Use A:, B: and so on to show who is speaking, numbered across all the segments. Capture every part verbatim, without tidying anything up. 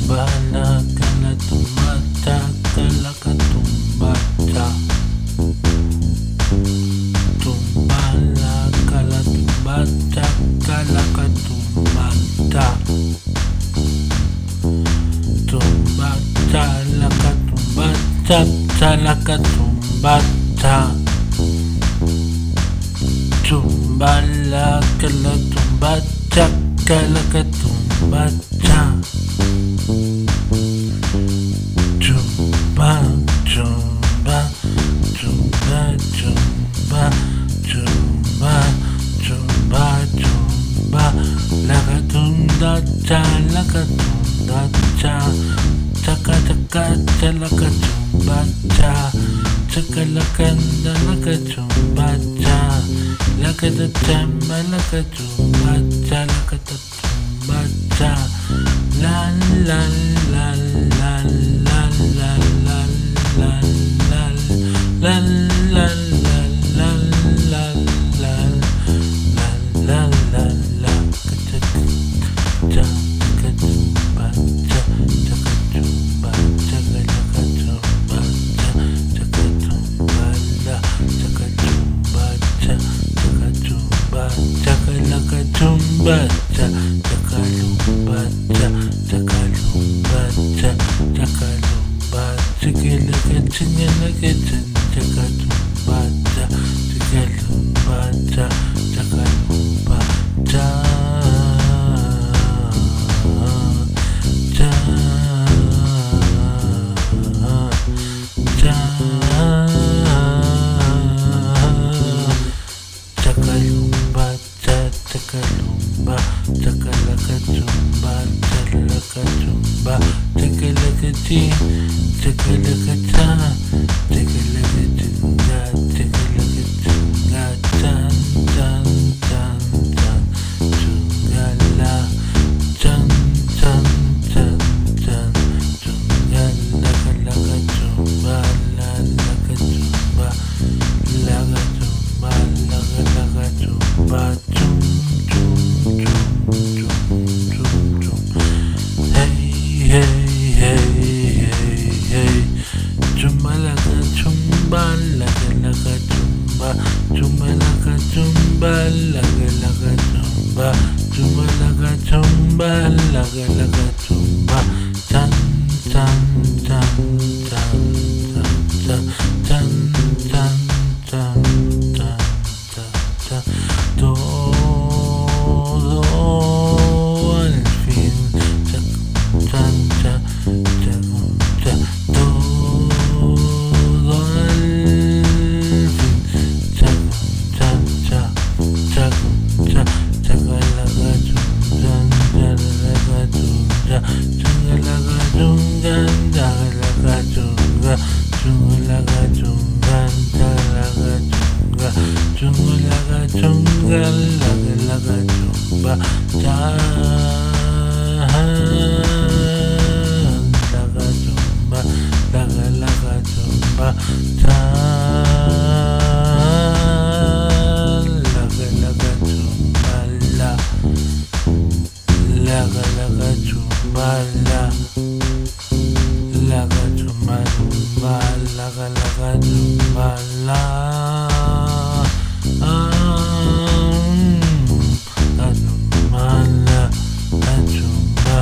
A: Bala kala tumbata, kala katumbata. Tumbala kala tumbata, kala katumbata. Tumbata la katumbata, kala katumbata. Tumbala kala tumbata, kala katumbata. Chumba, chumba, chumba, chumba, chumba, chumba, chumba. La catunda cha, la catunda cha. Chaca, chaca, cha, la cachumba cha. Chaca, la canda, la cachumba cha. La catachamba, la cachumba cha, la catachumba cha. La la la la la la la la la la la la la la la la la cha kachumba cha kachumba cha kachumba cha kachumba la cha kachumba cha kachumba cha kachumba cha kachumba cha chakalumba cha chakalumba chikilaka chingilaka chin chakalumba cha chakalumba cha chakalumba cha cha cha chakalumba cha chakalumba chakalaka chumba chakalaka chumba chakalaka chi chakalaka cha chakalaka chunga chakalaka chunga chan chan chan chan chunga la chan chan chan chan chunga laka laka chumba la laka chumba laka chumba laka laka chumba chum chum chum chum chum chum hey hey hey hey hey chumba laka chumba laka laka chumba chumba laka chumba laka laka chumba chumba laka chumba laka laka chumba chan chan chan chan chan chan chan chan chan chan chan todo al fin chan chan chan chan chan todo al fin chan chan chan chan chan chakalaga chungan chakalaga chunga chungalaga chungan chakalaga chunga chungalaga chungan chakalaga chunga chungalaga chungan lagalaga chumba chan laga chumba lagalaga chumba chan lagalaga chumba la laga laga chumba la laga chumba chumba laga laga chumba la achumba la achumba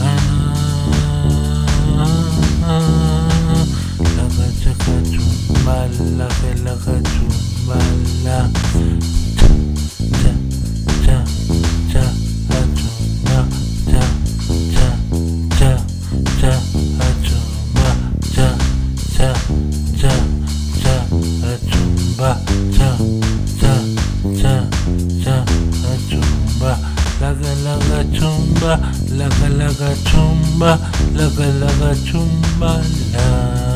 A: laga chaka chumba laga laga chumba la cha cha cha achumba cha cha cha cha achumba cha cha cha cha achumba cha cha cha cha achumba laga laga chumba laga laga chumba laga laga chumba la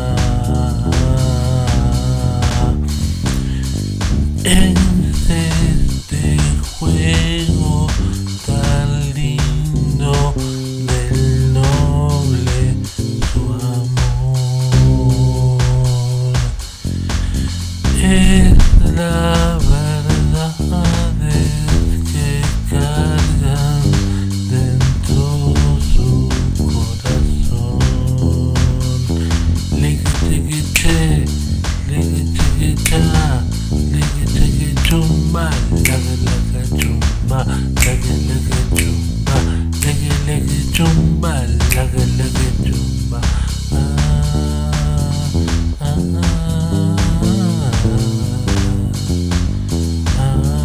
A: en este juego tan lindo del noble su amor es la verdad es que cargan dentro su corazón. chumba, laga laga chumba. Ah, ah, ah,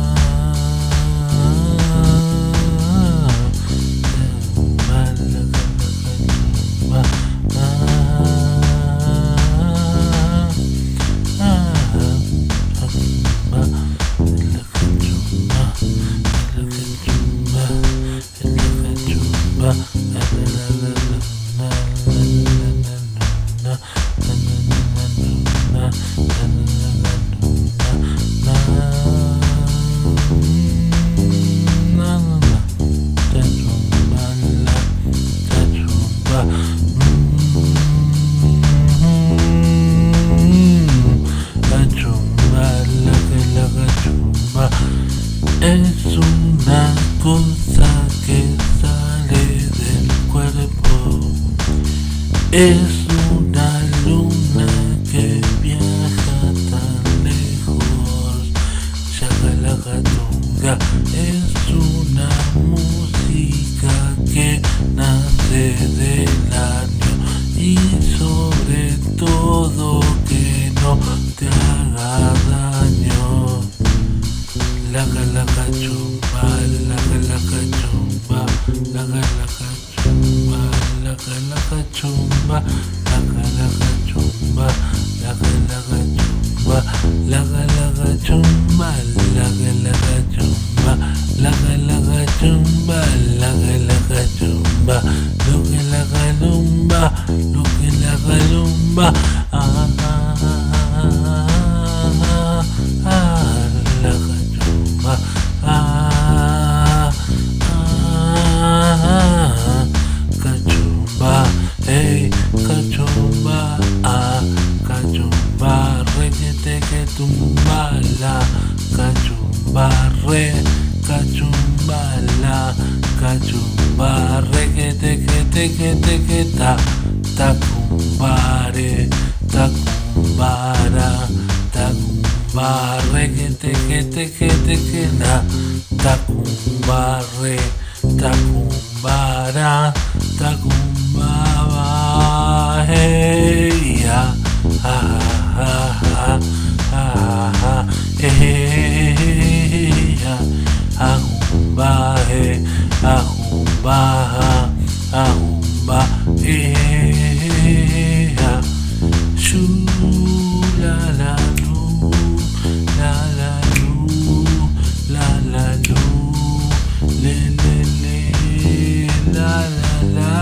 A: es una cosa que sale del cuerpo, es una luna que viaja tan lejos. Shakalakatunga es una música que nace del año y sobre todo que no te haga daño. Laga laga chumba, laga laga chumba, laga laga chumba, laga laga chumba, laga laga chumba, laga laga chumba, laga laga chumba, laga laga chumba, laga laga chumba, laga laga chumba, lo que laga lumba, lo que laga lumba, ah ah ah ah ah, laga chumba. Ah, ah, cachumba, hey, cachumba, ah, cachumba, requete que tumba la, cachumba, re, cachumba la, cachumba, requete que te que te que ta, tacumbare, tacumbara, tacumbara. Barre que te que te que te que na tacumbarre tacumbara tacumbaba hey ya ha ha ha ha ha hey ya ahumba hey ahumba ahumba hey ya shu la la la la lu, la la lu, le le le, la la la.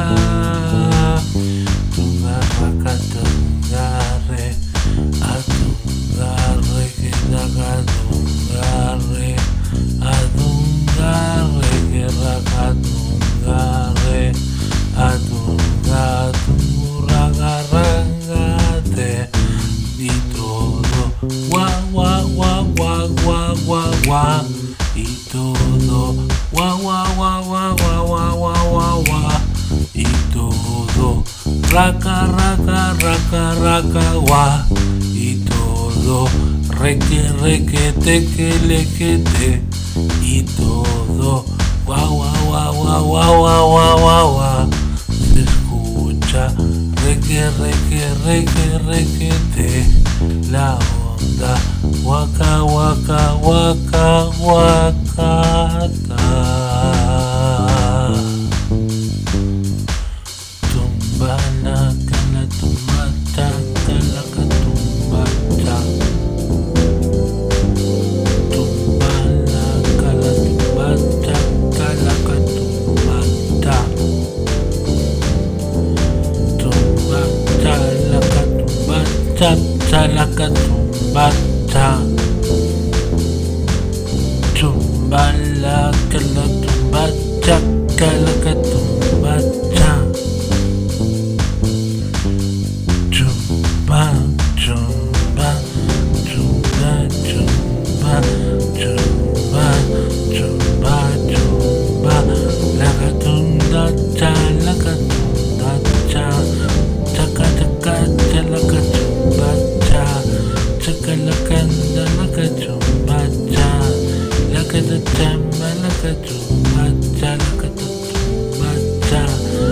A: Tungarra tungarre, a tungarre que daga tungarre, a tungarre que raga tungarre, a tunga tungarra rangate y todo. Guau guau guau guau guau guau guau y todo guau guau guau guau guau guau guau guau guau y todo raca raca raca raca guau y todo reque reque teque lequete y todo guau guau guau guau guau guau guau guau se escucha reque reque reque requete la onda waka waka waka waka ta tumbana kala tumbata kala katumbata tumbana kala tumbata kala katumbata tumbata la katumbata la katumbata tumbala kala tumbata kala katumbata tumba tumba tumba tumba tumba tumba tumba la katunda cha la katunda cha chaka chaka cha la katumba cha chaka la kanda la katumba cha la kata chamba la katumba cha la katumba cha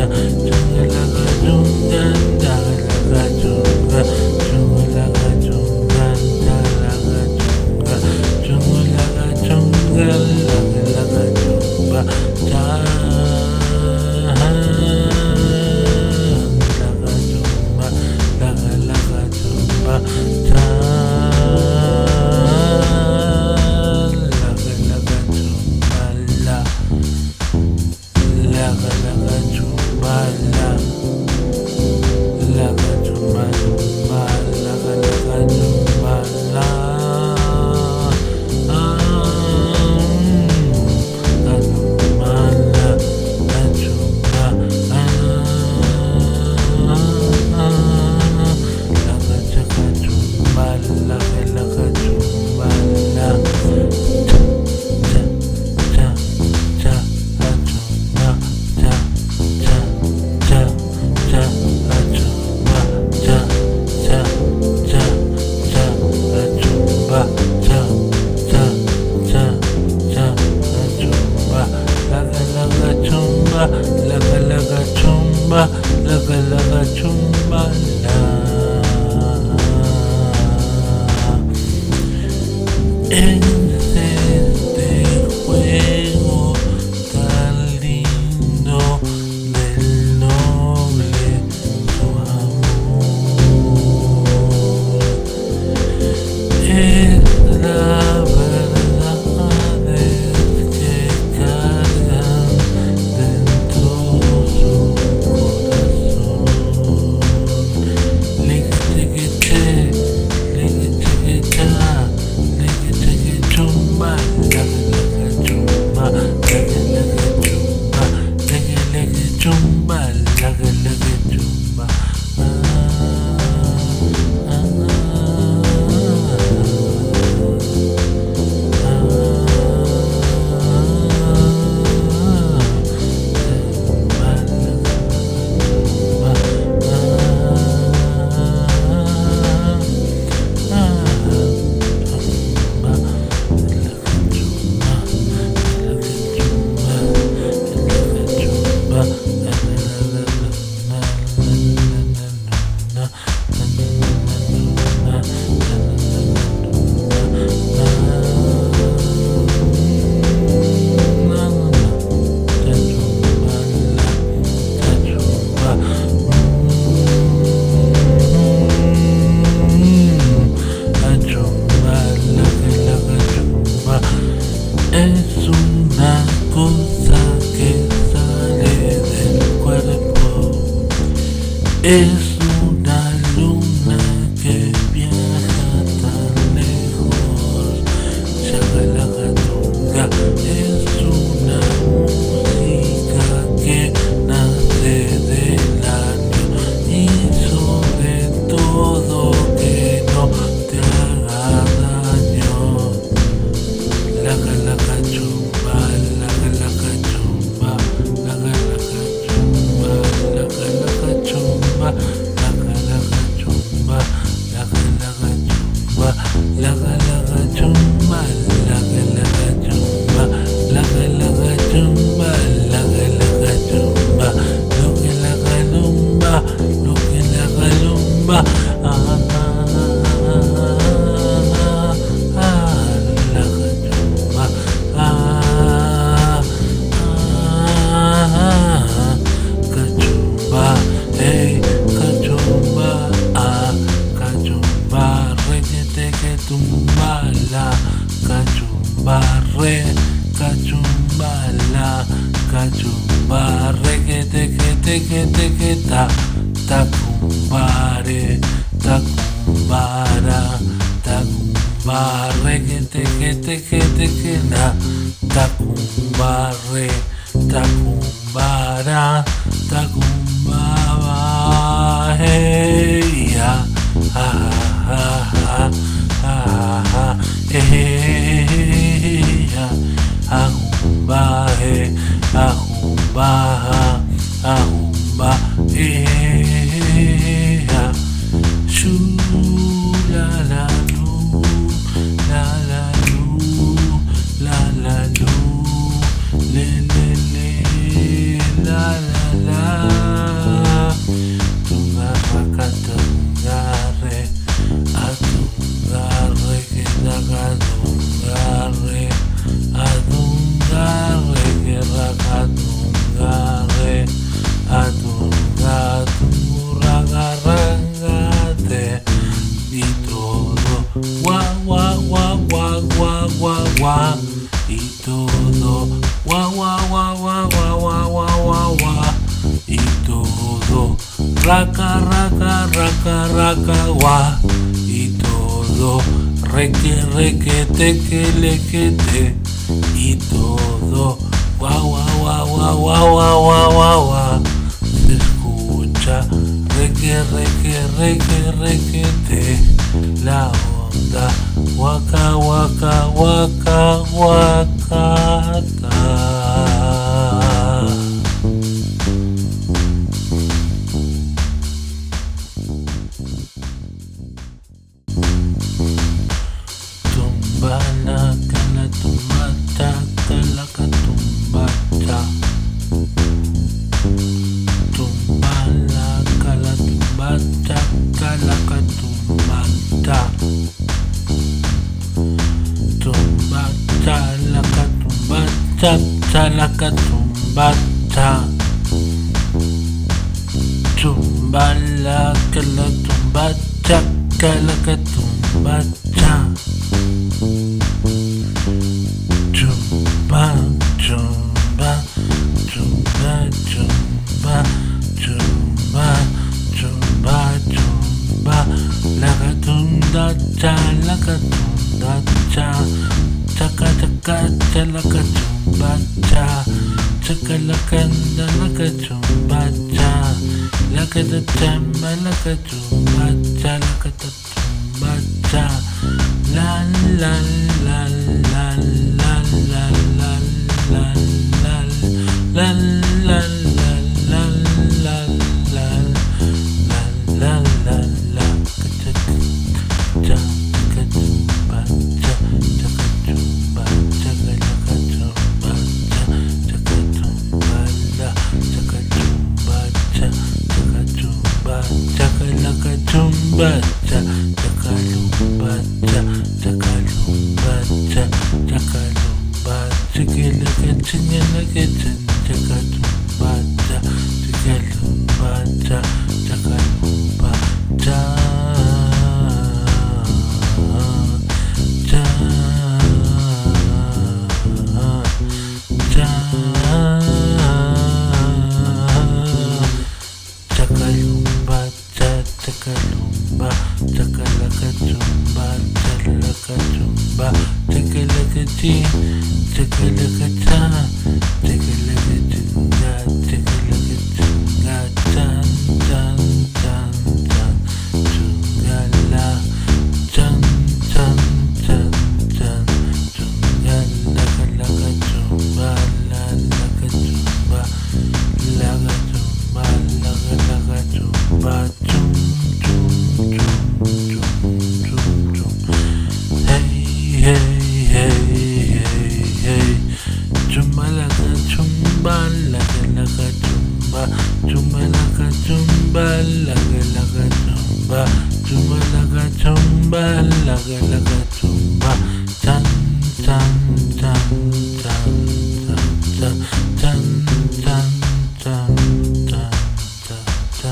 A: Es una luna que viaja tan lejos. Shakalakatunga es una música que nace del año y sobre todo que no te haga daño. Lakalakachumba, lakalakachumba, lakalakachumba, lakalakachumba. Lakalakachumba, lakalakachumba, lakalakachumba, lakalakachumba, lakalakachumba, lakalakachumba, lo que la calumba, lo que la calumba, ah, ah, ah, ah, la cachumba, ah, ah, ah, cachumba, hey. Cachumba, ah, cachumba, requete que tumba la cachumba, re, cachumba la cachumba, requete que te que te que ta, tacumbare, tacumbara, tacumba, requete que te que te que na, tacumbare, tacumbara, tacumbaba. Hey, ah, ah, ah, ah, ah, ah, hey, ah, ahumba, hey, ahumba, ahumba, hey, ah, shoo, la la lu, la la lu, la la lu, le le le, la la. raca, raca, raca, raca, gua. Y todo reque, reque, teque, lequete. Y todo guau, guau, guau, guau, guau, guau, guau, guau, guau. Se escucha reque, reque, reque, requete. La onda guaca, guaca, guaca, guacata. Tumba la cala, tumbata, calaca, tumbata. Tumba la cala, tumbata, calaca, tumbata. Tumbata, laca, tumbata, calaca, tumbata. Tumba la cala, tumbata, calaca, tumbata. Chumba, chumba, chumba, chumba, chumba, chumba, chumba. La gatunda cha, la gatunda cha. Chaka chaka cha, la chumba cha. Chaka la kanda, la chumba cha. La kata chamba, la chumba cha, la kata chumba cha. La la la la la la la la la la la la la la la la la cha cha chumba cha cha chumba cha la chumba cha cha chumba la cha chumba cha cha chumba cha la chumba cha cha lumba cha cha lumba cha cha lumba chikila chingela kitchen cha chumba cha cha lumba cha cha lumba cha cha cha chakalumba cha chakalumba chakalaka chumba chakalaka chumba chakalaka chi chakalaka cha chakalaka chunga chakalaka chunga chan chan chan chan chungala chan chan chan chan chungala kalaka chumba la laka chumba laga chumba laga laga chumba chum chum chum chum chum chum. Hey hey hey hey hey chumba laga chumba laga laga chumba chumba laga chumba laga laga chumba chumba laga chumba laga laga chumba chan chan chan chan chan chan chan chan chan chan chan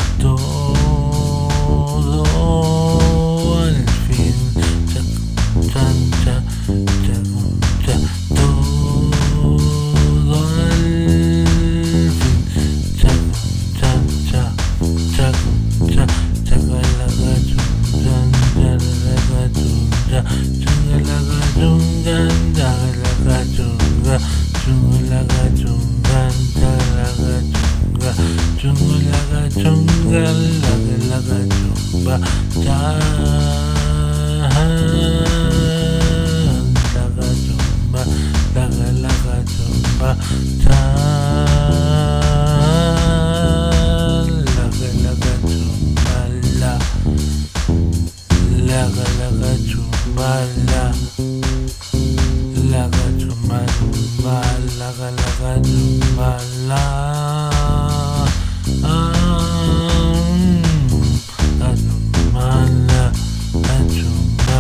A: todo al fin chan chan chan chan chan todo al fin chan chan chan chan chan chakalaga chungan chakalaga chungan chakalaga chungan chakalaga chungan chungalaga chungan chakalaga chungan chungalaga chungan lagalaga chumba chan laga chumba lagalaga chumba chan lagalaga chumba la lagalaga chumba la laga chumba chumba lagalaga chumba la achumala achumba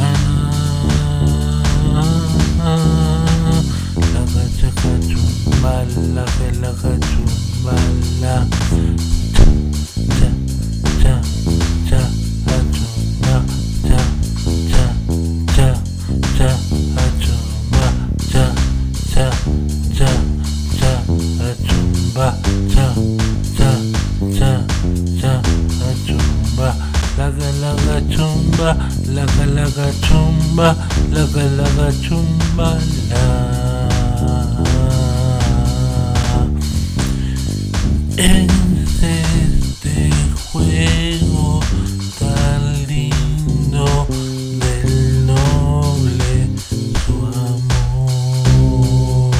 A: laga chaka chumba chumba, laga laga chumba, laga laga chumba la. Es este juego tan lindo del noble su amor.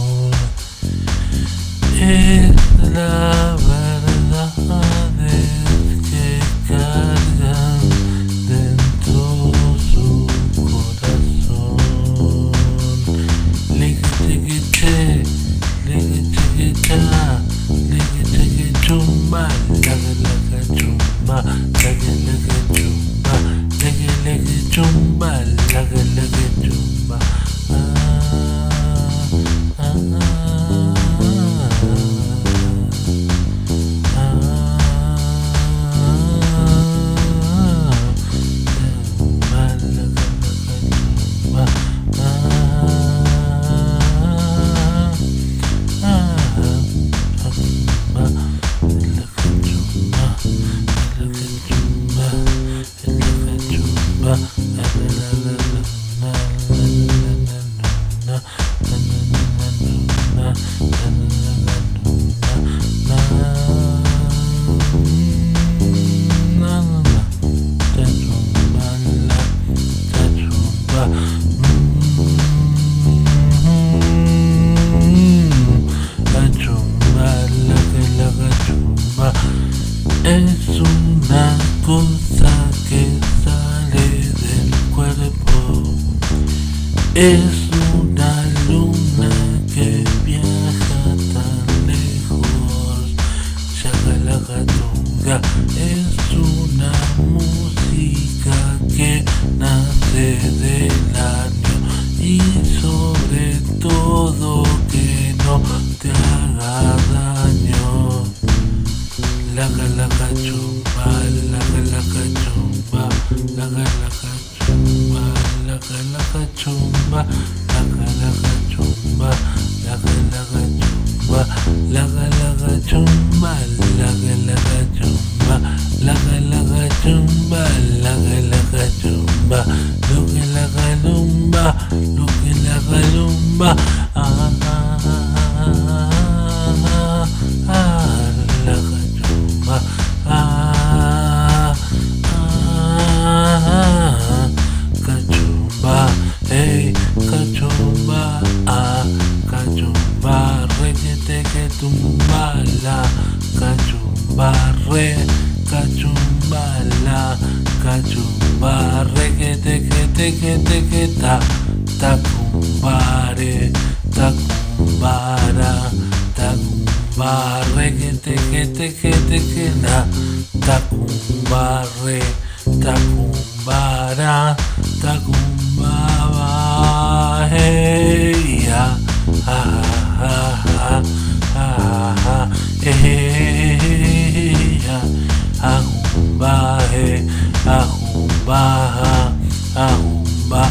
A: Es la verdad que cargan dentro su corazón. Ligue chique che, ligue chique cha, ligue chique chumba, laga laga chumba, laga laga chumba, ligue ligue chumba, laga laga chumba. Ah, ah, ah. Es una cosa que sale del cuerpo, es una luna que viaja tan lejos, Shagalagadunga, es una música que nace del año y sobre todo que no te haga daño. Laga laga chumba, laga laga chumba, laga laga chumba, laga laga chumba, laga laga chumba, laga laga chumba, laga laga chumba, laga laga chumba, laga laga chumba, laga laga chumba, lo que laga lumba, lo que laga lumba, ah ah ah ah ah laga chumba, ah ah cachumba, hey cachumba, ah cachumba, requete que tumba la cachumba, re cachumba la cachumba, requete que te que te que ta tacumbare, tacumbara, tacumbare que te que te que te que na tacumbare, tacumbara, tacumbaba, hey ya, ah ah ah ah ah, hey ya, ahumba, hey, ahumba, ahumba,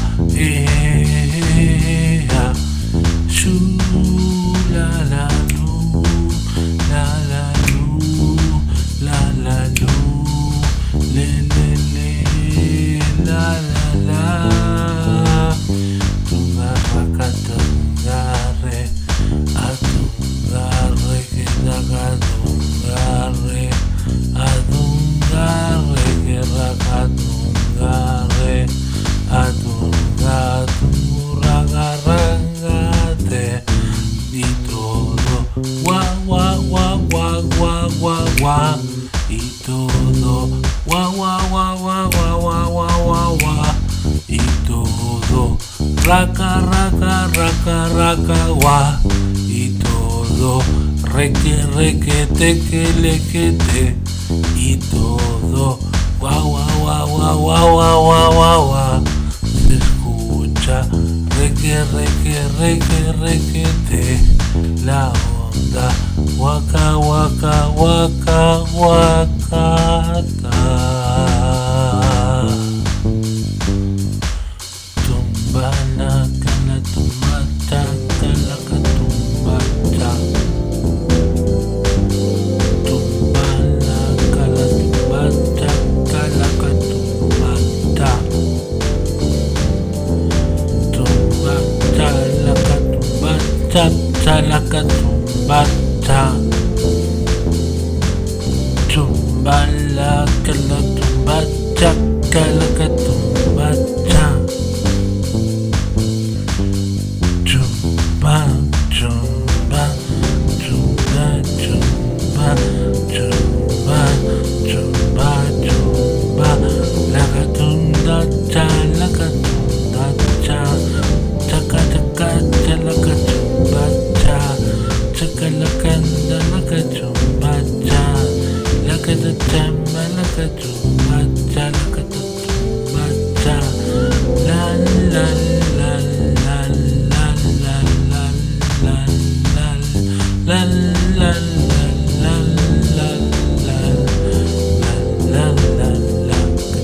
A: hey ya, shu la la lu, la la lu, la la lu, le le le, la la la, tungarra tungarre, a tungarre que daga tungarre, a tungarre que raga tungarre, a tunga tungarra rangate, y todo gua gua gua gua gua gua gua, y todo gua gua gua gua gua gua gua gua gua, y todo raca raca raca raca gua, y todo reque reque teque lequete, y todo gua gua gua gua gua gua gua gua gua, se escucha reque reque reque requete, la onda waka waka waka waka ta. Tumbana kana tumbata kana katumbata. Tumbana kana tumbata kana katumbata. tumba la que la tumba cha que la que tumba cha chumba chumba chumba chumba chumba chumba chumba la que tumba cha la que tumba cha chaka chaka cha la que tumba cha chaka la que la que tumba cha la que te chamba la que tumba cha la que te tumba cha la la la la la la la la la la la la la la la la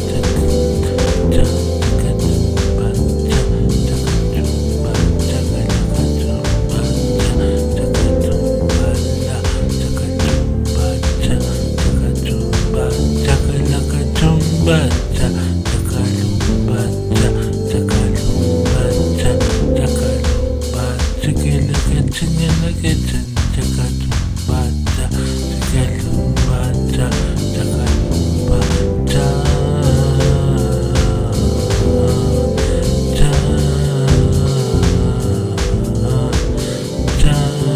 A: bacha takalumba cha takalumba cha takalumba chikele ke chinyele ke chin takalumba cha takalumba cha takalumba cha cha cha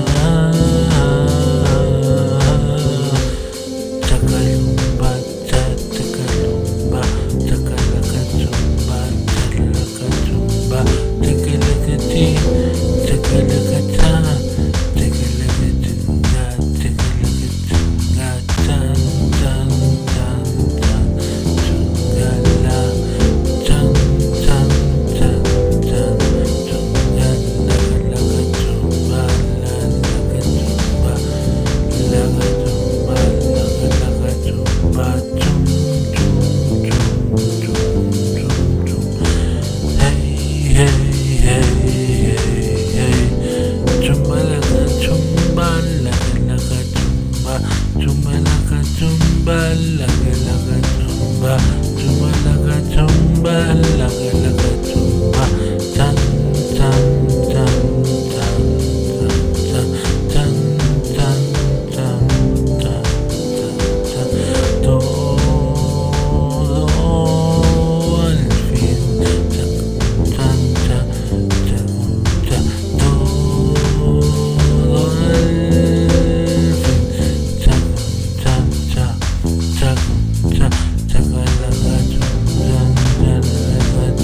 A: takalumba cha takalumba chakalakachumba chakalakachumba chakalakachi chakalakacha chakalakachunga chakalakachunga chan chan chan chan chungala chan chan chan chan chungala lakalakachumba lakalakachumba lakachumba lakalakachumba chum hey hey hey hey chumba laka chumba laka laka chumba chumba laka chumba laka laka chumba chumba laka chumba laka laka chumba chan chan chan chan chan chan chan chan chan chan todo al fin chan chan chan chan chan todo al fin chan chan chan chan chan chakalaka chum chan chan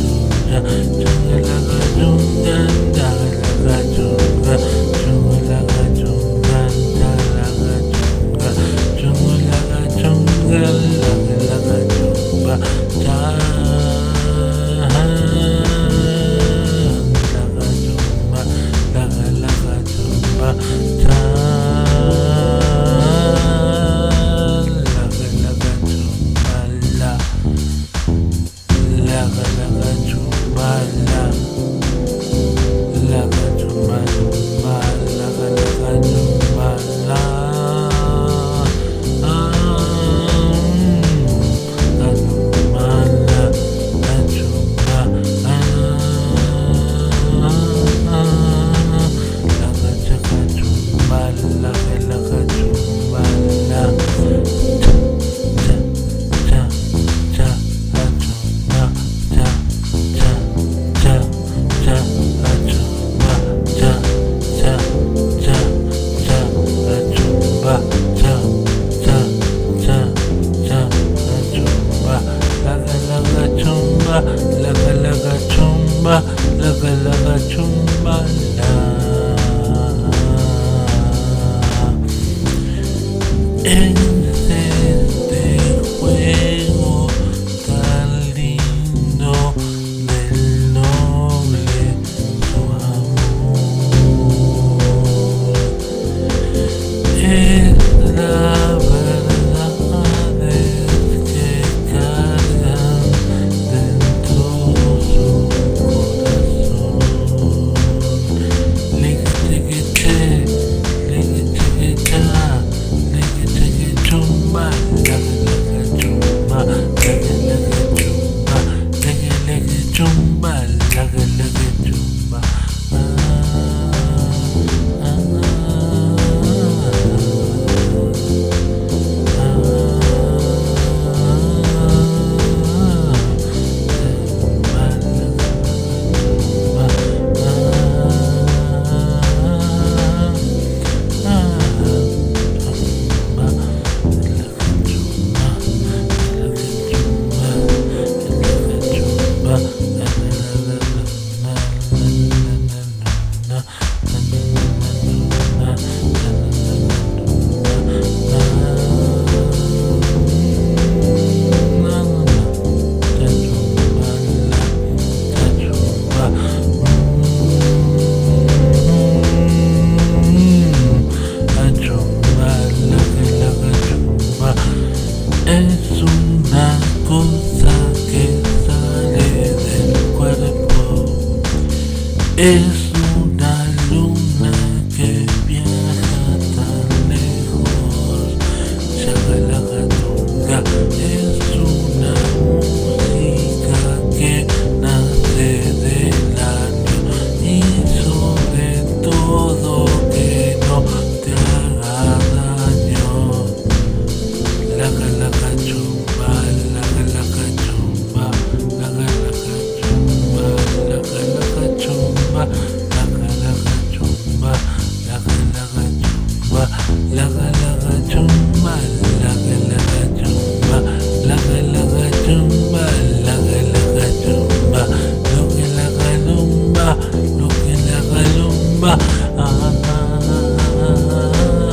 A: es una cosa que sale del cuerpo, es una luna que viaja tan lejos. Shagalagadunga es una música que nace del año y sobre todo que no te haga daño. Laga laga chumba, laga laga chumba, laga laga chumba, laga laga chumba, laga laga chumba, laga laga chumba, laga laga chumba, laga laga chumba, laga laga chumba, laga laga chumba, lo que laga lumba, lo que laga lumba, ah ah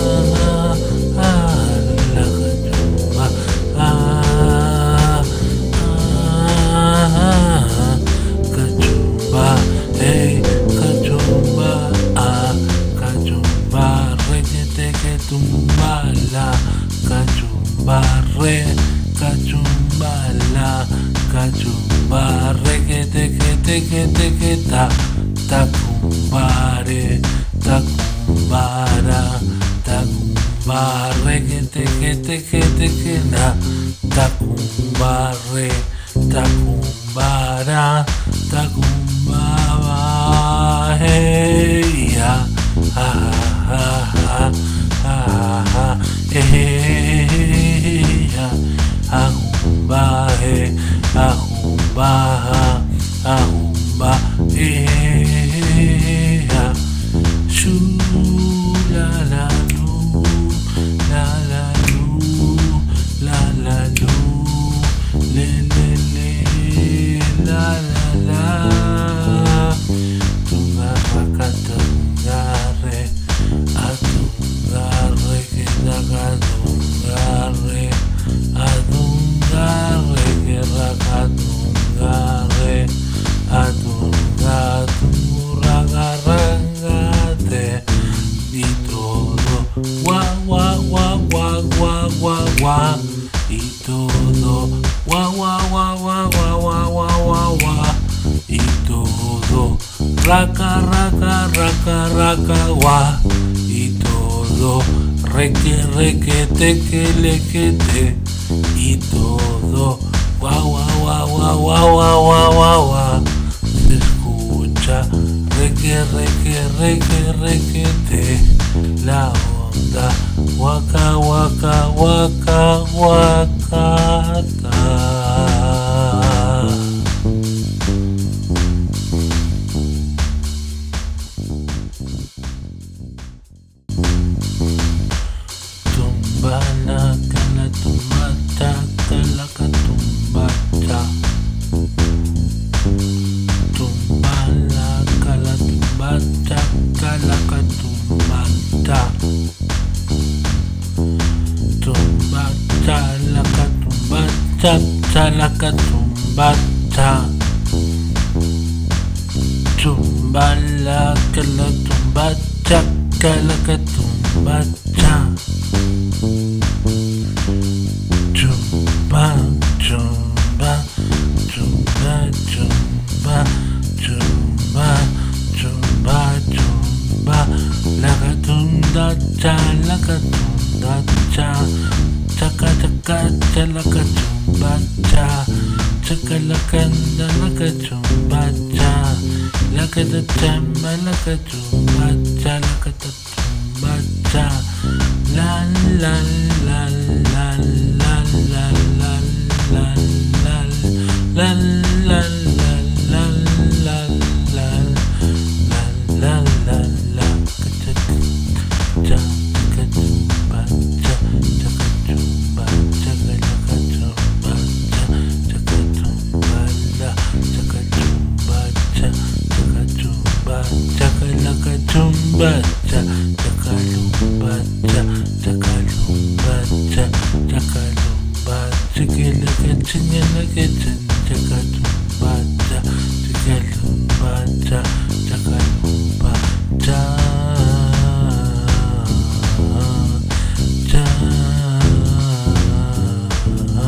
A: ah, laga chumba, ah ah, cachumba, hey, cachumba, ah, cachumba, requete que tumba la, cachumba, re, cachumba la, cachumba, requete que te que te que ta, tacumbare, tacumbara, tacumba, requete que te que te que na, tacumbare, tacumbara, tacumbaba, hey, ya, ah, ah, ah, ah, ah, hey, ya, ahumba, hey, ahumba, ahumba, hey, ya, shu, la, la, lu, la, la, lu, la, la, lu, le, le, le, la, la, la, tunga, raka, tungare, atungare, que daga, tungare, atungare, que raka, tungare, atunga, tunguraga, rangate, y todo, gua, gua, gua, gua, gua, gua, gua, y todo, gua, gua, gua, gua, gua, gua, gua, gua, gua, y todo, raca, raca, raca, raca, gua, y todo, reque, reque, teque, lequete, y todo, gua, gua, gua, gua, gua, gua, gua, gua, gua, se escucha, reque, reque, reque, requete, la onda, waka, waka, waka, waka, ta. Tumbala, cala, tumbata, cala, tumbata. Tumbala, cala, tumbata, cala, tumbata. Tumbata, la tumbata, cala, tumbata. Tumbala, cala, tumbata, cala, tumbata. Chumba, chumba, chumba, chumba, chumba, chumba, chumba, la catunda cha, la catunda cha, chaca chaca cha, la cachumba cha, chaca la canda, la cachumba cha, la catachamba, la cachumba cha, la catachumba cha, la la la la la la la la la la la la la la la la la cha cachumba cha cachumba cha cachumba cha cachumba la cachumba cha cachumba cha cachumba cha cachumba cha cachumba cha cachumba chikila kachingala kachan cachumba cha cachumba cha cachumba cha cha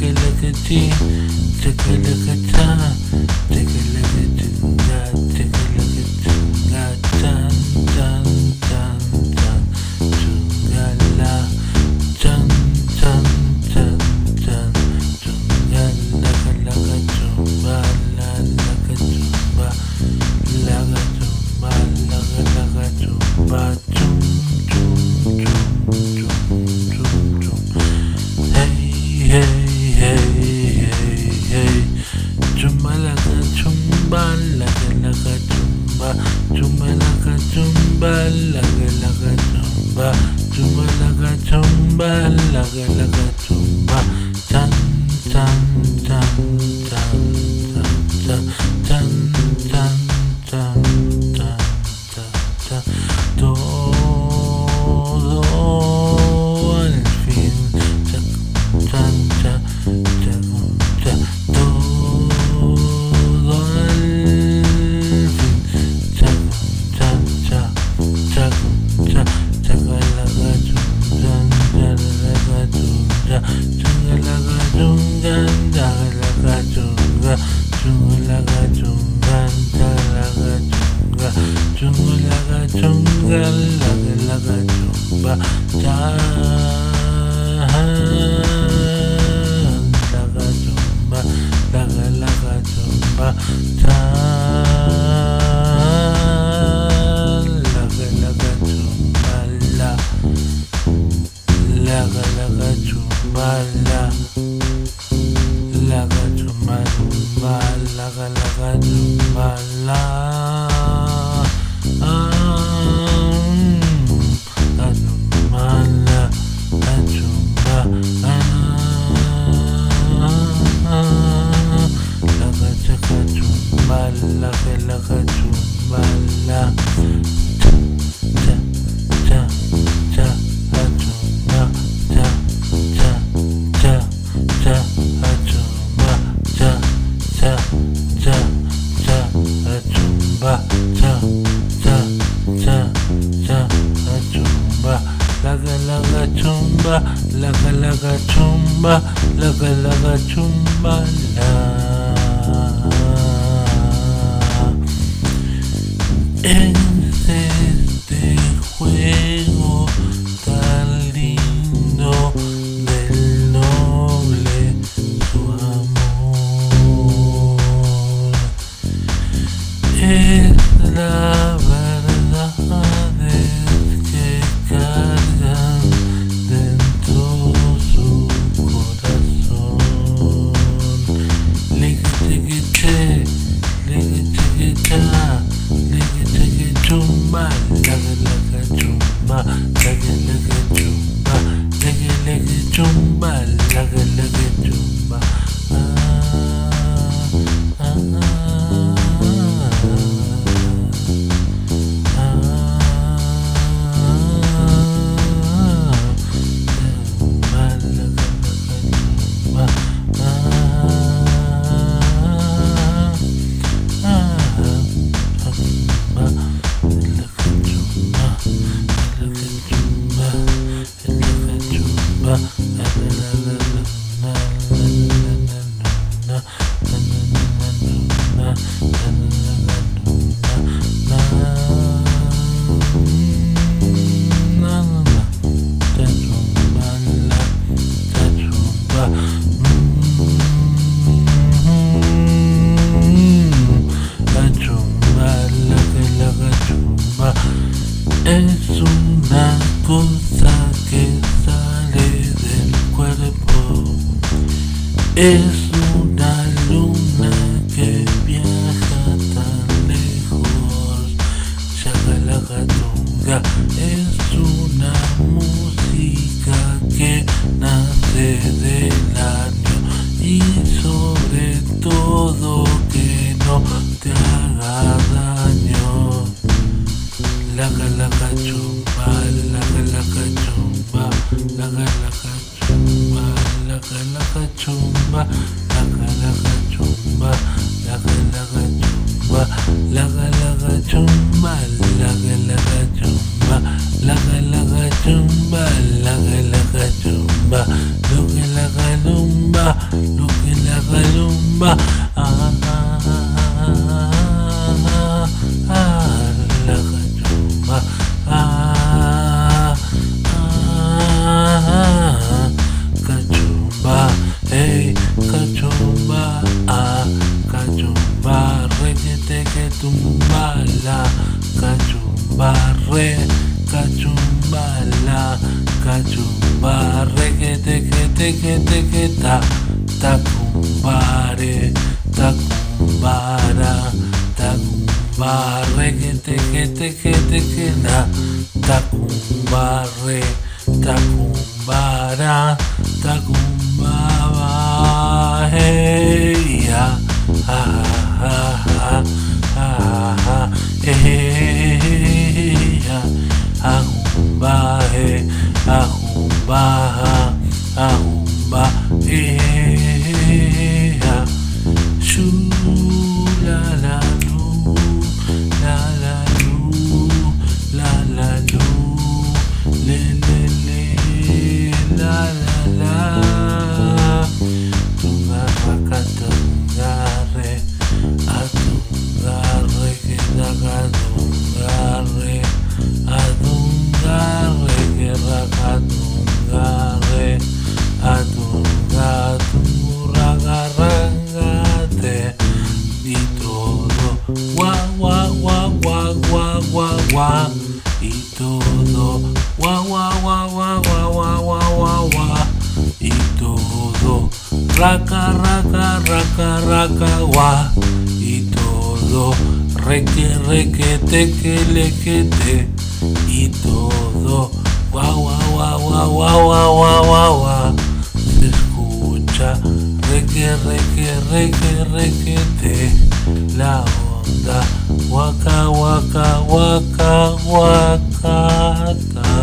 A: chicka like a tea, chicka like a cha, chicka like a chinga, chicka like a chinga, chan chan chan chan, chungala, chan chan chan chan, chungala laka chumba, la laka chumba, laka chumba, laka laka chumba, chum chum chum chum chum chum. Hey hey hey hey hey, chumba laka chumba, laka laka chumba, chumba laka chumba, laka laka chumba, chumba laka chumba, laka laka chumba, chan chan chan chan chan chan chan chan chan chan chan, todo al fin, chan chan chan chan chan, todo al fin, chan chan chan chan chan, chacalaca chungan, chacalaca chungan, chacalaca chungan, chacalaca chungan, chungalaca chungan, chacalaca chungan, chungalaca chungan, lacalaca chumba, chan, laca chumba, lacalaca chumba, chan, lacalaca chumba, la, lacalaca chumba, la, laca chumba, chumba, lacalaca chumba, la, ah, la chumba, la, la chumba, ah, laca chaca chumba, laca laca chumba, la, cha cha cha cha chumba, cha cha cha cha chumba, cha cha cha cha chumba, cha cha cha cha chumba, laga laga chumba, laga laga chumba, laga laga chumba, la. En este juego tan lindo del noble su amor, es la verdad es que cargan dentro su corazón. Liquichiquiche, liquichiquicha, chumba, laga laga chumba, laga laga chumba, laga laga chumba, laga laga chumba, ah ah ah ah, chumba, laga laga chumba, ah ah ah. Es una cosa que sale del cuerpo, es una luna que viaja tan lejos, Chacalacatunga, es una música que nace del año y sobre todo que no te haga daño. Laga laga chumba, laga laga chumba, laga laga chumba, laga laga chumba, laga laga chumba, laga laga chumba, laga laga chumba, laga laga chumba. laga laga chumba, laga laga chumba, luke laga lumba, luke laga lumba, ah ah ah ah, laga chumba, ah ah, kachumba, hey kachumba, ah kachumba, reggae que tumba la kachumba re. Cachumbala, cachumba, reguete, que te, que te, que ta, tacumbare, tacumbara, tacumba, reguete, que te, que te, que na, tacumbare, tacumbara, tacumbaba, hey, ya, ha, ha, ha, ha, ha, hey, ya. Ahumba, eh, ahumba, ahumba, eh, shu la la lu, la la lu, la la lu, le le le, la la la, tungarra tungare, atungare que daga tungare. Adungare, que ragatungare, adungatumuragarangate, y todo, gua, gua, gua, gua, gua, gua, gua, y todo, gua, gua, gua, gua, gua, gua, gua, gua, gua, y todo, raca, raca, raca, raca, gua, y todo, reque, reque, teque, lequete, y todo, guau, guau, guau, guau, guau, guau, guau, guau, guau, se escucha, reque, reque, reque, requete, la onda, guaca, guaca, guaca, guacata.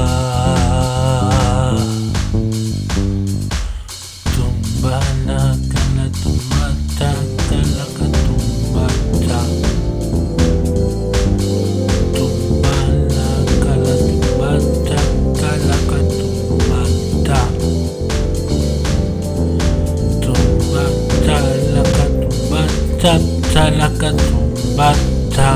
A: Tumbana, cana, tumbata, cana, tumbata. Chap chalaka tumbata,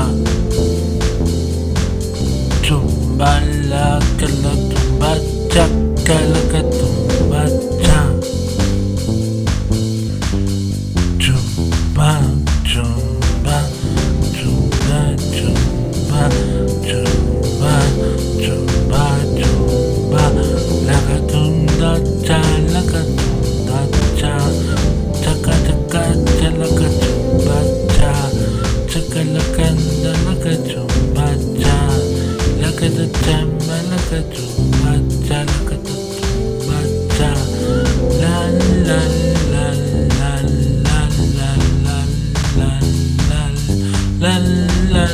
A: tumbala kala tumbata, kalaka tumbata, tumba, tumba, tumba, tumba, tumba, tumba, tumba, laka tunda, chalaka tunda, cha, chaka chaka chalaka. Chakalakanda lakatumbacha, lakatamba lakatumbacha, lakatumbacha, la la la la la la la la la la la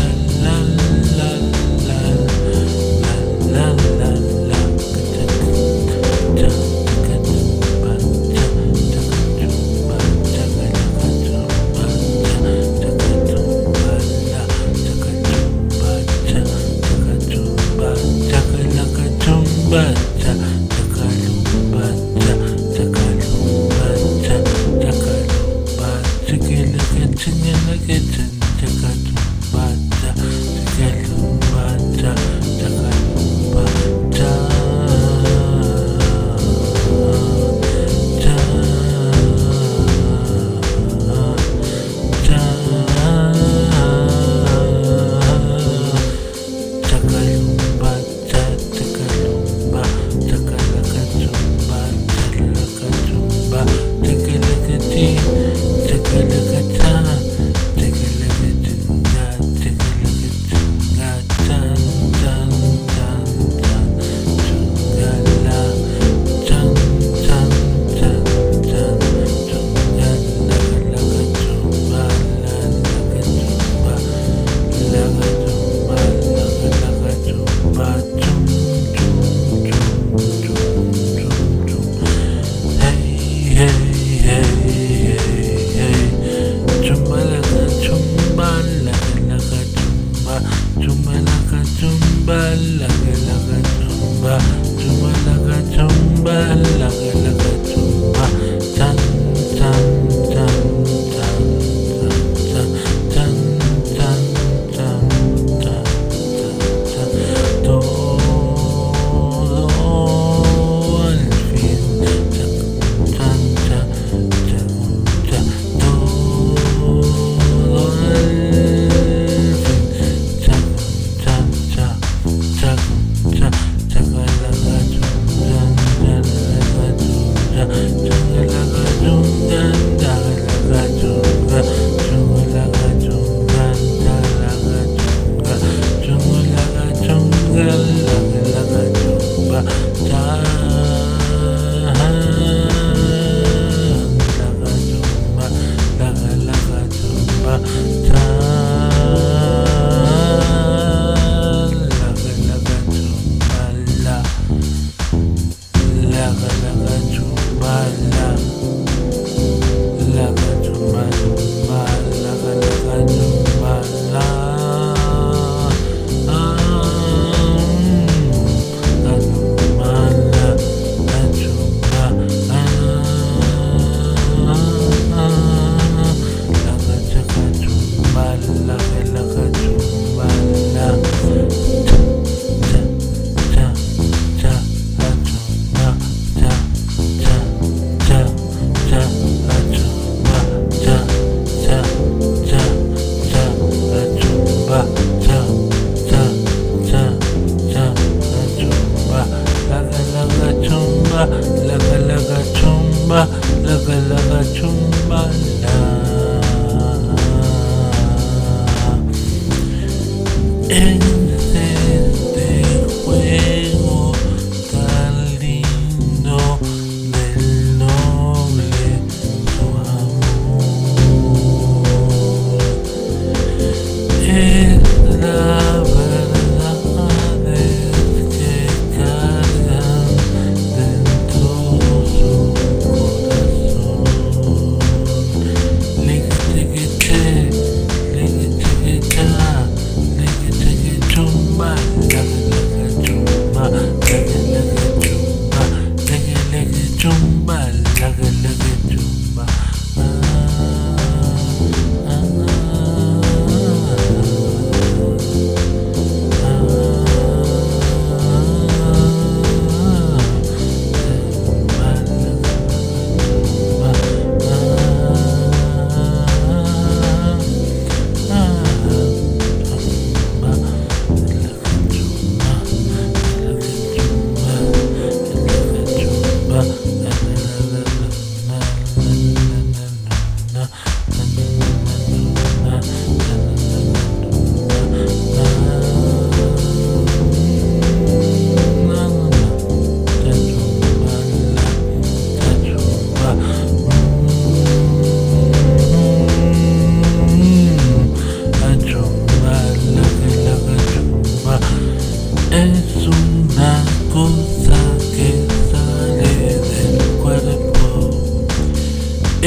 A: bacha, chakalumbacha, chakalumbacha, chakalumbacha, chikilakachingalakachin, chakatumbacha, chikalumbacha, chakalumbacha, cha, cha, chakalumbacha, chakalumba, chakalakachumba, chakalakachumba, chakalakachi, chakalakacha, chakalakacha.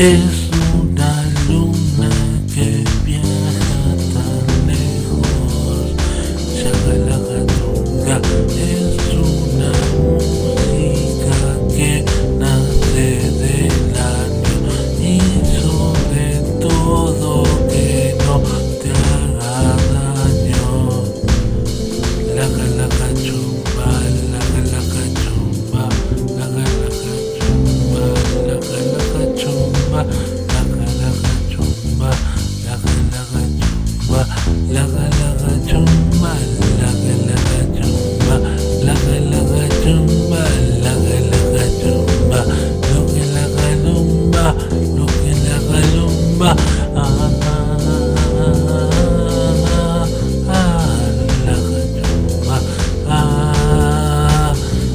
A: Es una luna que viaja tan lejos. Shagalagadunga es una música que nace del año y sobre todo que no te haga daño. Laga laga chumba, laga laga chumba, laga laga chumba, laga laga chumba, laga laga chumba, laga laga chumba, laga laga chumba, laga laga chumba, laga laga chumba, laga laga chumba, lo que laga lumba, lo que laga lumba, ah ah ah, laga chumba, ah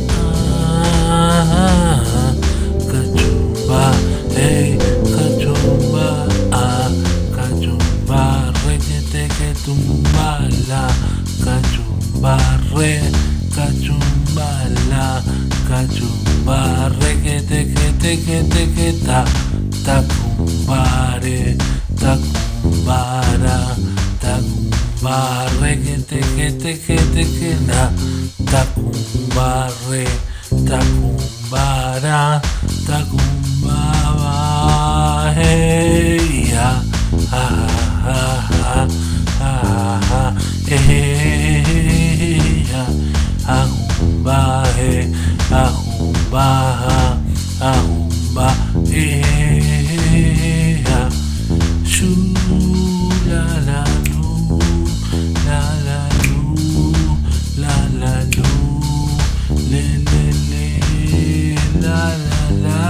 A: ah, cachumba, hey, cachumba, ah, cachumba, requete que tumba la, cachumba, re, cachumba la, cachumba, requete que te que te que ta, tacumbare, tacumbara, tacumbare, que te que te que te que na, tacumbare, tacumbara, tacumbaba, hey, ya, ha, ha, ha, ha, ha, hey, ya, ahumba, hey, ahumba, ahumba, hey, ya, shu, la, la, lu, la, la, lu, la, la, lu, le, le, le, la, la, la,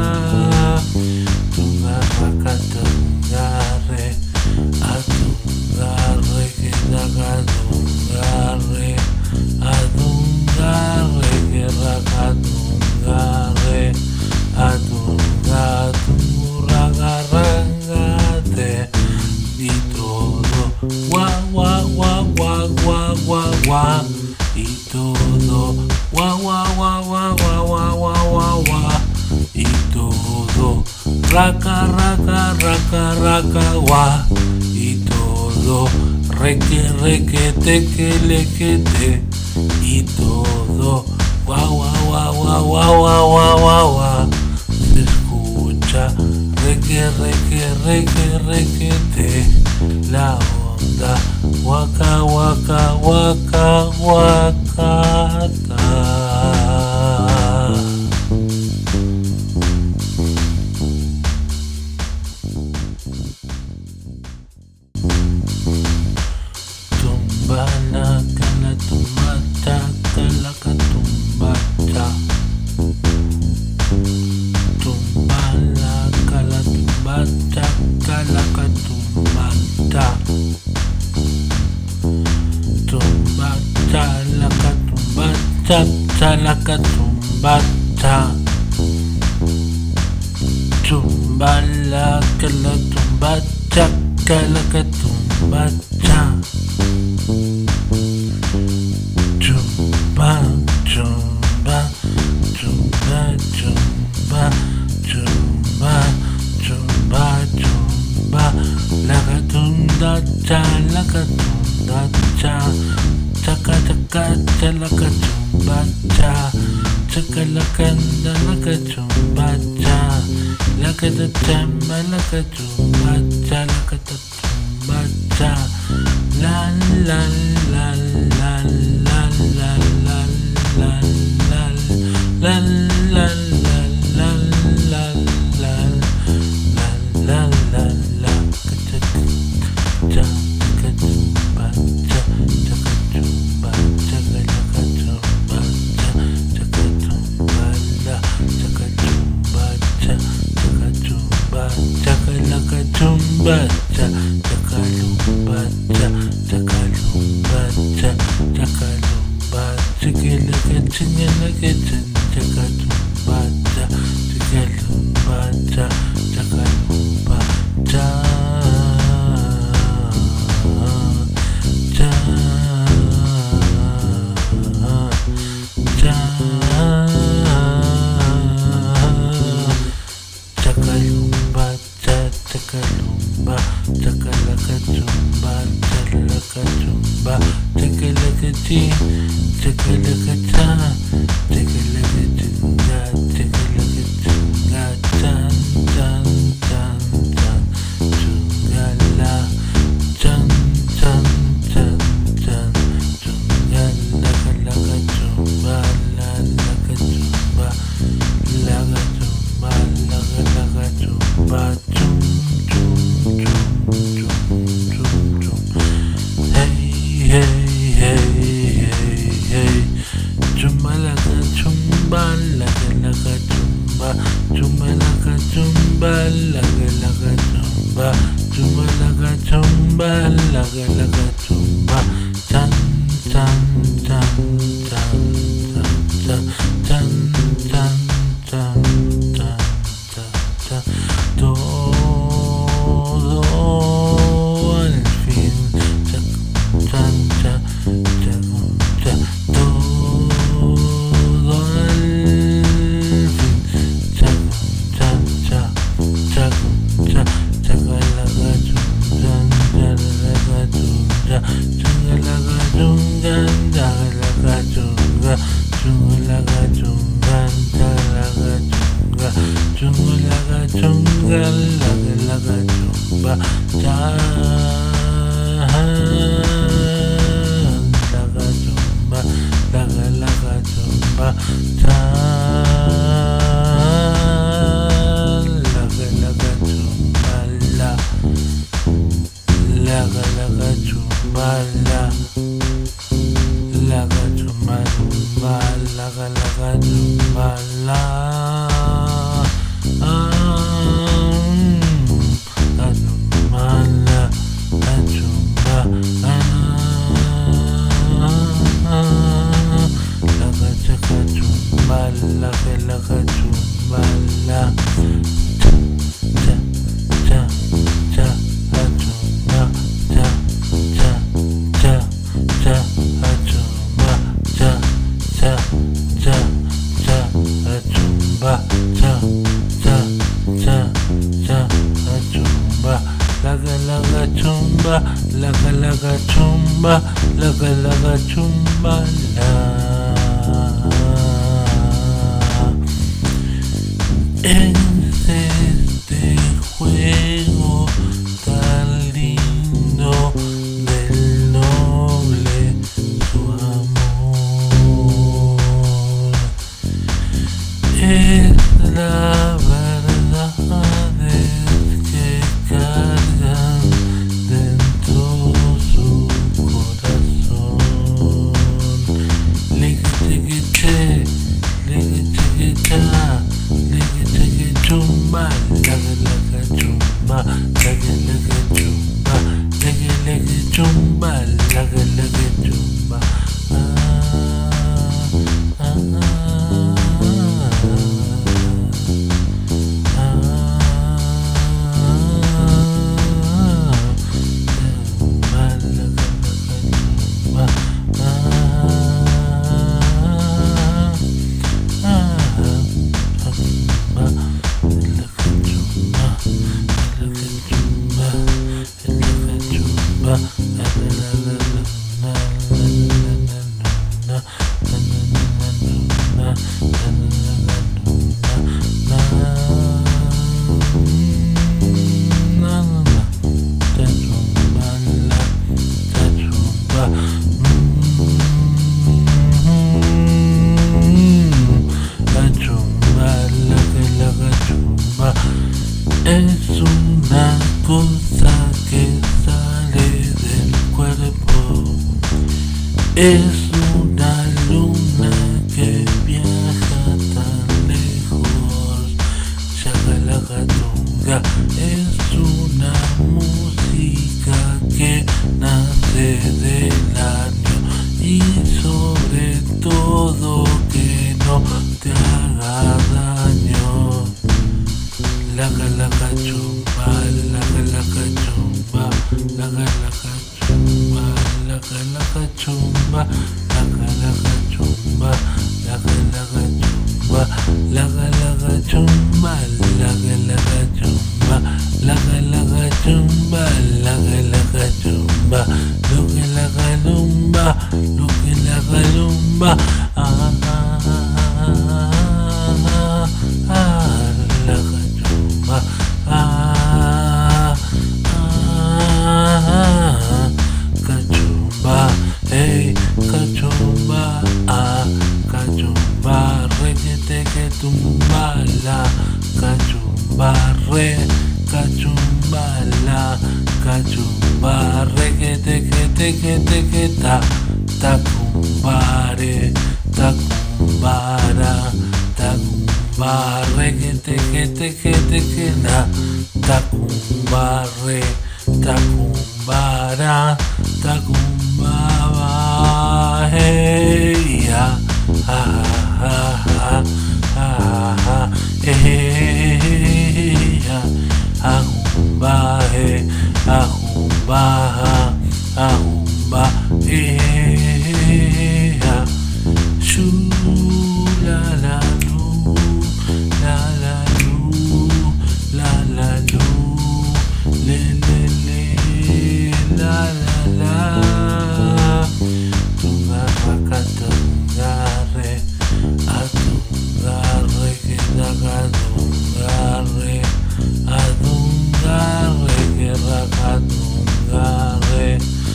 A: tunga, raka, tunga, re, a tunga, re, que daga, tunga, re, a tunga, re, que raka, tunga, re, a tunga, tunga, raga, te, y todo, gua, gua, gua, gua, gua, gua, gua, y todo, gua, gua, gua, gua, gua, gua, gua, gua, gua, y todo, raca, raca, raca, raca, gua, y todo, reque, reque, teque, lequete, y todo, gua, gua, gua, gua, gua, gua, gua, gua, gua, se escucha, reque, reque, reque, requete, la onda, waka, waka, waka, waka, ta. Tumba la cala tumba cha cala ca tumba cha. Tumba la cala tumba cha cala ca tumba cha. Tumba cha la ca tumba cha cha la ca tumba cha. Tumba la cala tumba cha cala ca tumba cha. Chumba, chumba, chumba, chumba, chumba, chumba, chumba, la gatunda cha, la gatunda cha, chaka chaka cha, la chumba cha, chaka la kanda, la chumba cha, la kata chamba, la chumba cha, la kata chumba cha. La la la la la la la la la la la la la la la la la la cha cha chumba cha cha chumba cha cha chumba cha cha chumba la cha chumba cha cha chumba cha la chumba cha cha chumba cha chakalumba cha chakalumba chikila ke chingela ke chan chakalumba cha chakalumba cha chakalumba cha cha cha chakalumba chacalumba, chacalacachumba, chalacachumba, chacalacachi, chacalacacha, chacalacachunga, chacalacachunga, chan, chan, chan, chan, chungala, chan, chan, chan, chan, chungala, calacachumba, la, lacachumba, lagachumba, laga, lagachumba, chum, chum, chum, chum, chum, chum. Hey, hey, hey, hey, hey. Chumba, laga, chumba, laga, laga, chumba, chumba, laga, chumba, laga, laga, chumba, chumba, laga, chumba, laga, laga, chumba, chan, chan, chan, chan, chan, chan, chan, chan, chan, chan, chan, todo al fin, chan, chan, chan, chan, chan, todo al fin, chan, chan, chan, chan, chan, chacalacachum, chan, chacalacachum, chan, chacalacachum, chan, chacalacachum, chungulacachum, chan, chacalacachum, chungulacachum, lacalacachumba, chan, lacachumba, lacalacachumba, chan, lacalacachumba, la, lacalacachumba, la, lacachumba, lacalacachumba, la, ah, achumba, la, achumba, ah, lacachacachumba, lacalacachumba, la, cha, cha, cha, achumba, cha, cha, cha, cha, achumba, cha, cha, cha, cha, achumba, cha, cha, cha, cha, achumba, laga, laga, chumba, laga, laga, chumba, laga, laga, chumba, la. En este juego tan lindo del noble su amor, es la verdad es que cargan dentro su corazón. Liquichiquiche, liquichiquicha, liquichiquichumba, laga, laga, chumba, laga, laga, chumba, laga, laga, chumba, laga, laga, chumba. Ah, ah, ah, ah, es una cosa que sale del cuerpo, es una luna que viaja tan lejos, chacalacatunga, es una música que nace del año y sobre todo que no te haga daño. Laga, laga, chumba, laga, laga, chumba, laga, laga, chumba, laga, laga, chumba. cachumba, la que la cachumba, lo que la calumba, lo que la calumba, ah, ah, ah, ah, ah, la cachumba, ah, ah, ah, cachumba, hey, cachumba, ah, cachumba, requete que tumba la cachumba, re, cachumba la cachumba, requete que te que te que ta, tacumbare, tacumbara, tacumba, requete que te que te que na, tacumbare, tacumbara, tacumbaba, hey, ya, ah, ah, ah, ah, ah, hey, ya, ahumba, hey, ahumba, ahumba, hey, ya, shu, la la lu, la la lu, la la lu, le le le, la la la, tunga rakatungare, atungare que rakatungare, atungare que rakatungare,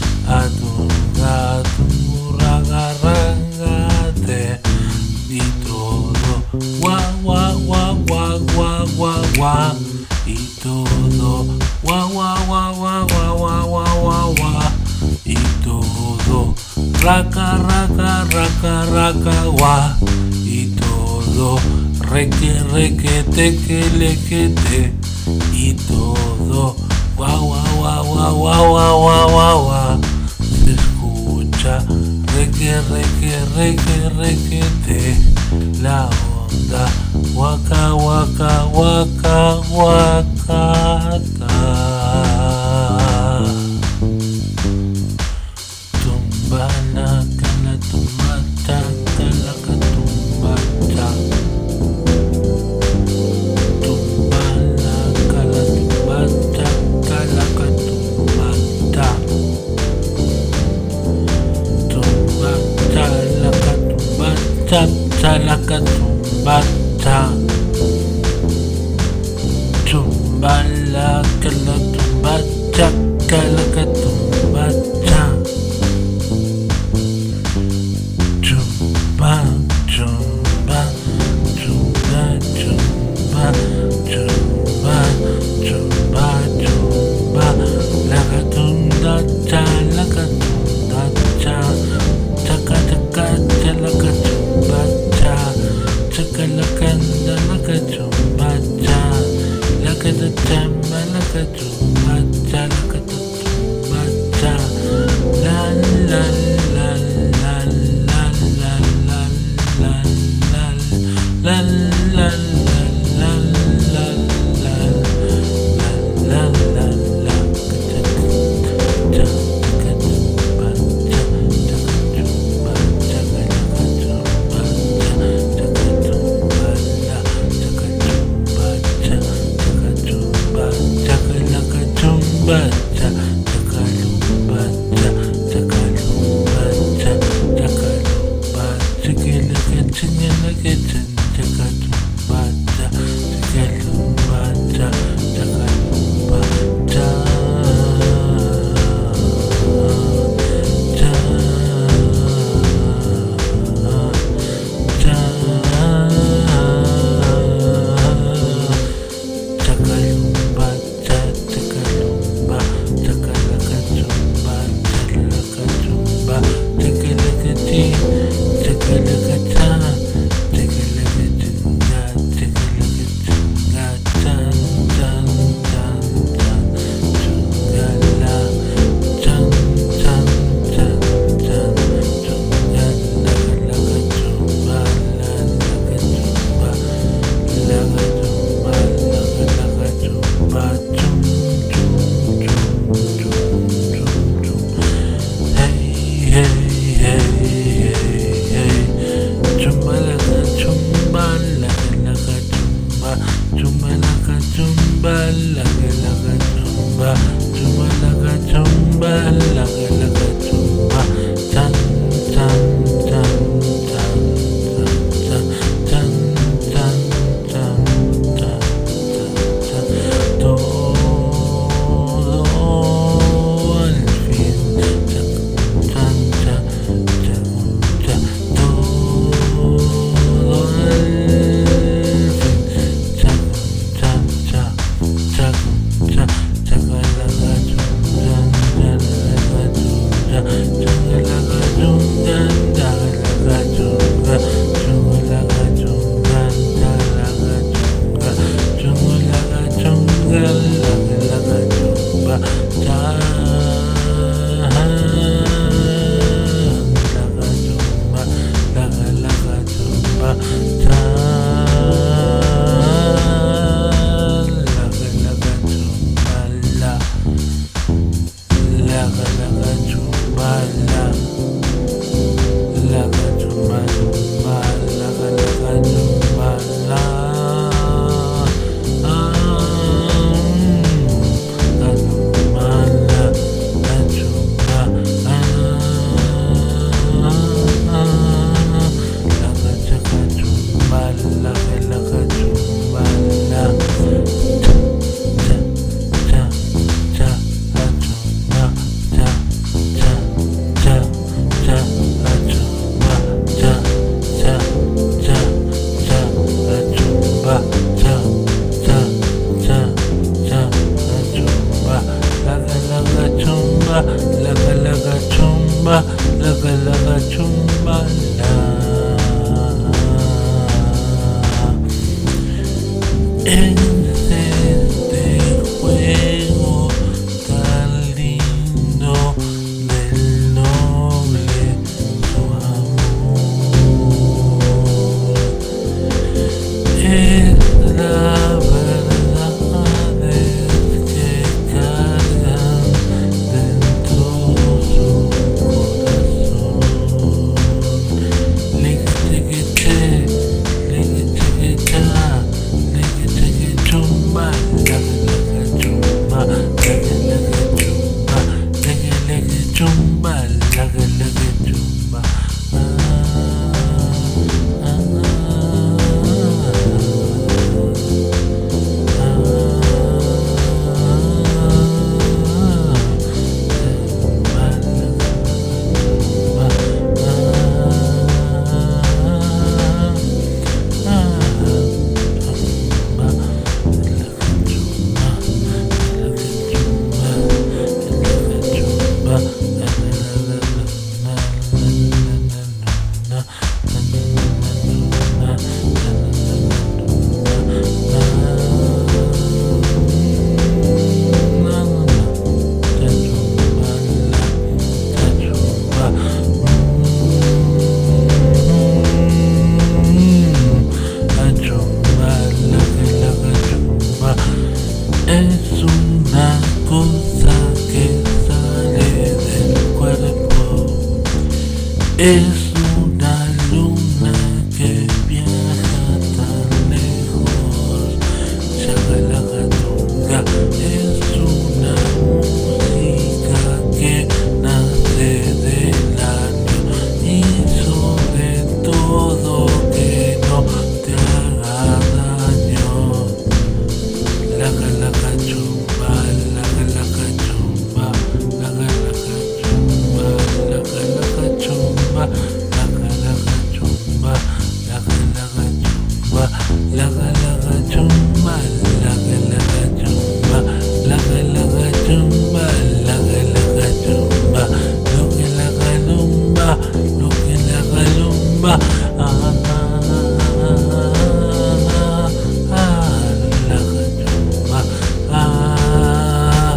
A: atungatungarangate, y todo, guau guau guau guau guau guau guau, y todo, guau guau guau guau guau guau guau guau guau, y todo, raca raca raca raca guau, y todo, reque reque teque lequete, y todo, guau guau guau guau guau guau guau guau guau, se escucha, reque reque reque requete, la onda, waka waka waka waka ta. Tumba la cala tumba ta cala ca tumba ta. Tumba la cala tumba ta cala ca tumba ta. Tumba ta la ca tumba ta ta la ca tumba ta. Tumba la cala tumba ta cala ca tumba ta. Chumba, chumba, chumba, chumba, chumba, chumba, chumba, la catunda cha, la catunda cha, chaca chaca cha, la cachumba cha, chaca la canda, la cachumba cha, la catachamba, la cachumba cha, la catachumba cha, la la la la la. La la la la la la la la la la cha cha chumba cha cha chumba cha cha chumba cha cha chumba la cha chumba cha cha chumba cha la chumba cha cha chumba cha cha chumba cha cha chumba chikile ke chinyana ke chin chakatumba cha chakatumba cha chakatumba cha cha cha chakalumba cha chakalumba chumba, laga laga chumba la. En este juego tan lindo del noble su amor, es la verdad que cargan dentro su corazón. Ligue chiquite, ligue chiquita, ligue chique chumba, laga laga chumba, laga laga chumba, ligue ligue chumba, laga laga chumba. Ah, ah, es una cosa que sale del cuerpo, es una luna que viaja tan lejos, Shagalagadunga, es una música que nace del año y sobre todo que no te haga daño. Laga laga chumba, laga laga chumba, laga laga chumba, laga laga chumba, laga laga chumba, laga laga chumba, laga laga chumba, laga laga chumba, laga laga chumba, laga laga chumba, lo que laga lumba, lo que laga lumba, ah, ah, ah, ah, ah, laga chumba. Ah,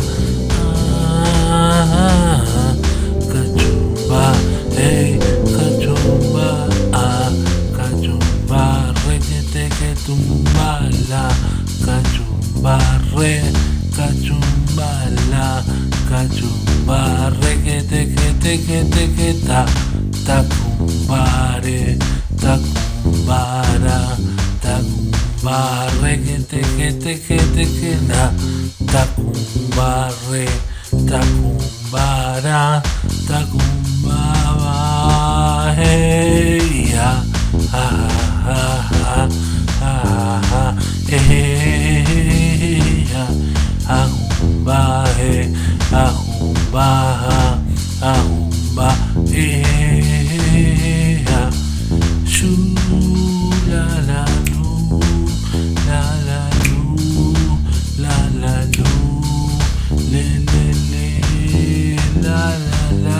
A: ah, cachumba, hey, cachumba, ah, cachumba, re que te que tumba la, cachumba, re, cachumba la, cachumba, re que te que te que te que ta, tacumbare, tacumbara, tacumbare que te que te que te que na, tacumbare, tacumbara, tacumbaba, hey, ah, ah, ah, ah, ah, ah, hey, ah, ahumba, hey, ahumba, ahumba, hey, ah, shu, la la lu, la la lu, la la lu, le le le, la la la,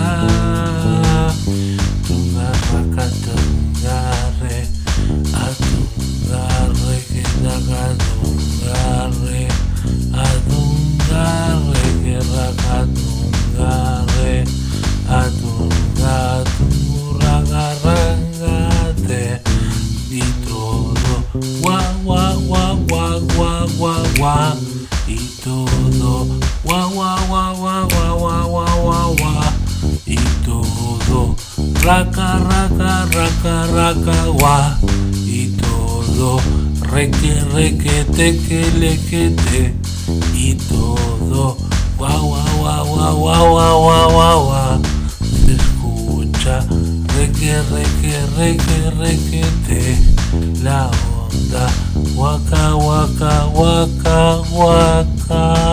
A: tunga rakatungare, atungare que ragatungare, atungare que ragatungare, atungatungarangate, y todo, gua gua gua gua gua gua gua, y todo, gua gua gua gua gua gua gua gua gua, y todo, raca raca raca raca gua, y todo, reque reque teque lequete, y todo, gua gua gua gua gua gua gua gua gua, se escucha, reque reque reque requete, la onda, waka waka waka waka.